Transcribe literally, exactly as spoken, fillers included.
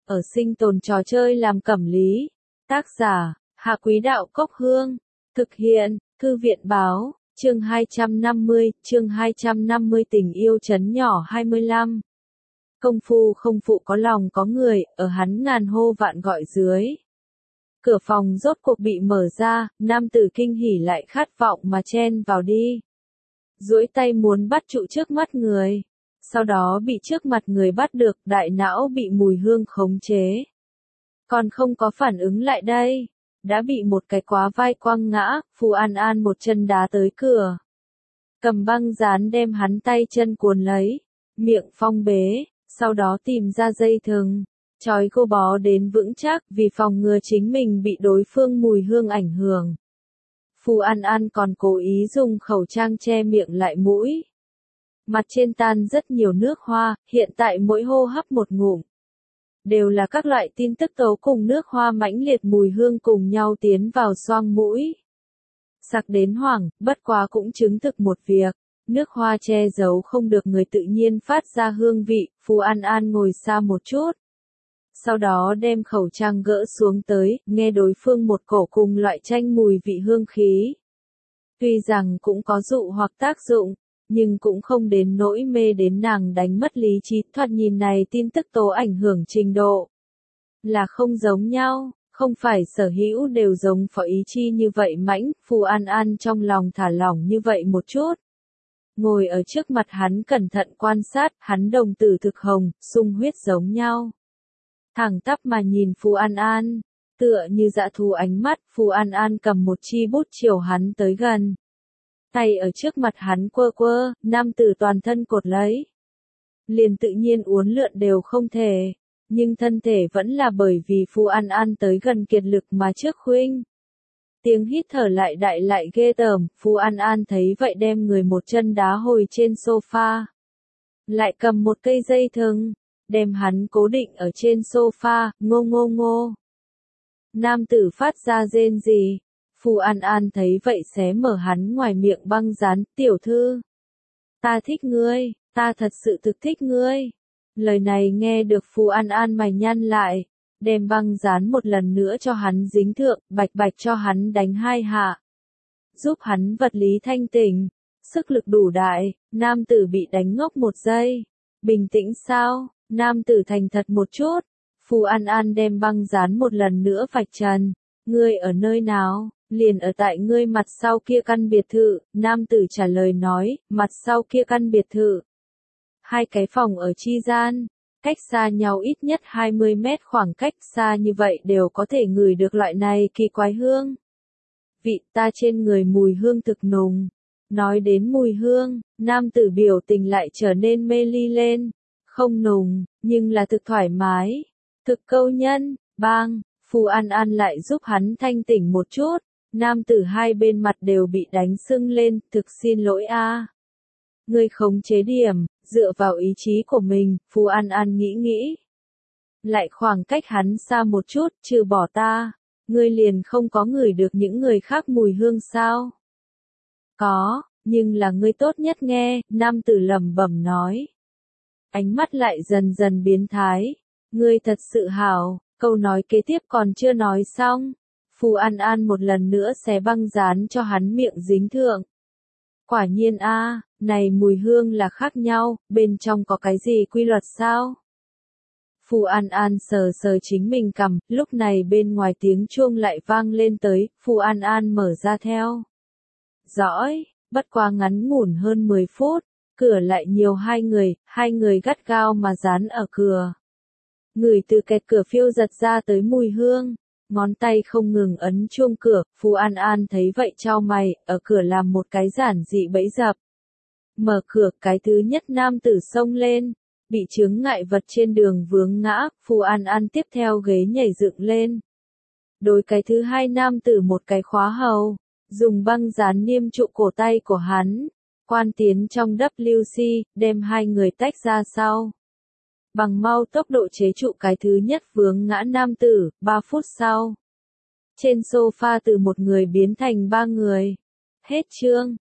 ở sinh tồn trò chơi làm cẩm lý. Tác giả, Hạ Quý Đạo Cốc Hương. Thực hiện, Thư viện Báo, chương hai trăm năm mươi, chương hai trăm năm mươi tình yêu trấn nhỏ hai mươi lăm. Công phu không phụ có lòng có người, ở hắn ngàn hô vạn gọi dưới. Cửa phòng rốt cuộc bị mở ra, nam tử kinh hỉ lại khát vọng mà chen vào đi. Duỗi tay muốn bắt trụ trước mắt người. Sau đó bị trước mặt người bắt được, đại não bị mùi hương khống chế. Còn không có phản ứng lại đây. Đã bị một cái quá vai quăng ngã, Phù An An một chân đá tới cửa. Cầm băng dán đem hắn tay chân cuốn lấy, miệng phong bế, sau đó tìm ra dây thừng, trói cô bó đến vững chắc vì phòng ngừa chính mình bị đối phương mùi hương ảnh hưởng. Phù An An còn cố ý dùng khẩu trang che miệng lại mũi. Mặt trên tan rất nhiều nước hoa, hiện tại mỗi hô hấp một ngụm. Đều là các loại tin tức tố cùng nước hoa mãnh liệt mùi hương cùng nhau tiến vào xoang mũi. Sặc đến hoảng, bất quá cũng chứng thực một việc. Nước hoa che giấu không được người tự nhiên phát ra hương vị, Phù An An ngồi xa một chút. Sau đó đem khẩu trang gỡ xuống tới, nghe đối phương một cổ cùng loại tranh mùi vị hương khí. Tuy rằng cũng có dụ hoặc tác dụng, nhưng cũng không đến nỗi mê đến nàng đánh mất lý trí. Thoạt nhìn này tin tức tố ảnh hưởng trình độ là không giống nhau, không phải sở hữu đều giống phó ý chi như vậy mãnh. Phù An An trong lòng thả lỏng như vậy một chút. Ngồi ở trước mặt hắn cẩn thận quan sát, hắn đồng tử thực hồng, sung huyết giống nhau. Thẳng tắp mà nhìn Phù An An, tựa như dã thú ánh mắt. Phù An An cầm một chi bút chiều hắn tới gần. Tay ở trước mặt hắn quơ quơ, nam tử toàn thân cột lấy. Liền tự nhiên uốn lượn đều không thể, nhưng thân thể vẫn là bởi vì Phù An An tới gần kiệt lực mà trước khuynh. Tiếng hít thở lại đại lại ghê tởm, Phù An An thấy vậy đem người một chân đá hồi trên sofa. Lại cầm một cây dây thừng, đem hắn cố định ở trên sofa, ngô ngô ngô. Nam tử phát ra rên rỉ. Phù An An thấy vậy xé mở hắn ngoài miệng băng dán, tiểu thư. Ta thích ngươi, ta thật sự thực thích ngươi. Lời này nghe được Phù An An mày nhăn lại, đem băng dán một lần nữa cho hắn dính thượng, bạch bạch cho hắn đánh hai hạ. Giúp hắn vật lý thanh tỉnh, sức lực đủ đại, nam tử bị đánh ngốc một giây. Bình tĩnh sao, nam tử thành thật một chút. Phù An An đem băng dán một lần nữa vạch trần, ngươi ở nơi nào? Liền ở tại ngươi mặt sau kia căn biệt thự, nam tử trả lời nói, mặt sau kia căn biệt thự. Hai cái phòng ở chi gian, cách xa nhau ít nhất hai mươi mét, khoảng cách xa như vậy đều có thể ngửi được loại này kỳ quái hương. Vị ta trên người mùi hương thực nùng. Nói đến mùi hương, nam tử biểu tình lại trở nên mê ly lên. Không nùng, nhưng là thực thoải mái, thực câu nhân, bang, Phù An An lại giúp hắn thanh tỉnh một chút. Nam tử hai bên mặt đều bị đánh sưng lên, thực xin lỗi a. À. Ngươi khống chế điểm, dựa vào ý chí của mình, Phù An An nghĩ nghĩ. Lại khoảng cách hắn xa một chút, trừ bỏ ta, ngươi liền không có ngửi được những người khác mùi hương sao? Có, nhưng là ngươi tốt nhất nghe, nam tử lẩm bẩm nói. Ánh mắt lại dần dần biến thái. Ngươi thật sự hảo, câu nói kế tiếp còn chưa nói xong. Phù An An một lần nữa xé băng dán cho hắn miệng dính thượng. Quả nhiên a, à, này mùi hương là khác nhau, bên trong có cái gì quy luật sao? Phù An An sờ sờ chính mình cằm, lúc này bên ngoài tiếng chuông lại vang lên tới, Phù An An mở ra theo. Dõi, bất quá ngắn ngủn hơn mười phút, cửa lại nhiều hai người, hai người gắt gao mà dán ở cửa. Người từ kẹt cửa phiêu giật ra tới mùi hương. Ngón tay không ngừng ấn chuông cửa, Phù An An thấy vậy chau mày, ở cửa làm một cái giản dị bẫy dập. Mở cửa, cái thứ nhất nam tử xông lên, bị chướng ngại vật trên đường vướng ngã, Phù An An tiếp theo ghế nhảy dựng lên. Đối cái thứ hai nam tử một cái khóa hầu, dùng băng dán niêm trụ cổ tay của hắn, quan tiến trong W C, đem hai người tách ra sau. Bằng mau tốc độ chế trụ cái thứ nhất vướng ngã nam tử, ba phút sau. Trên sofa từ một người biến thành ba người. Hết chương.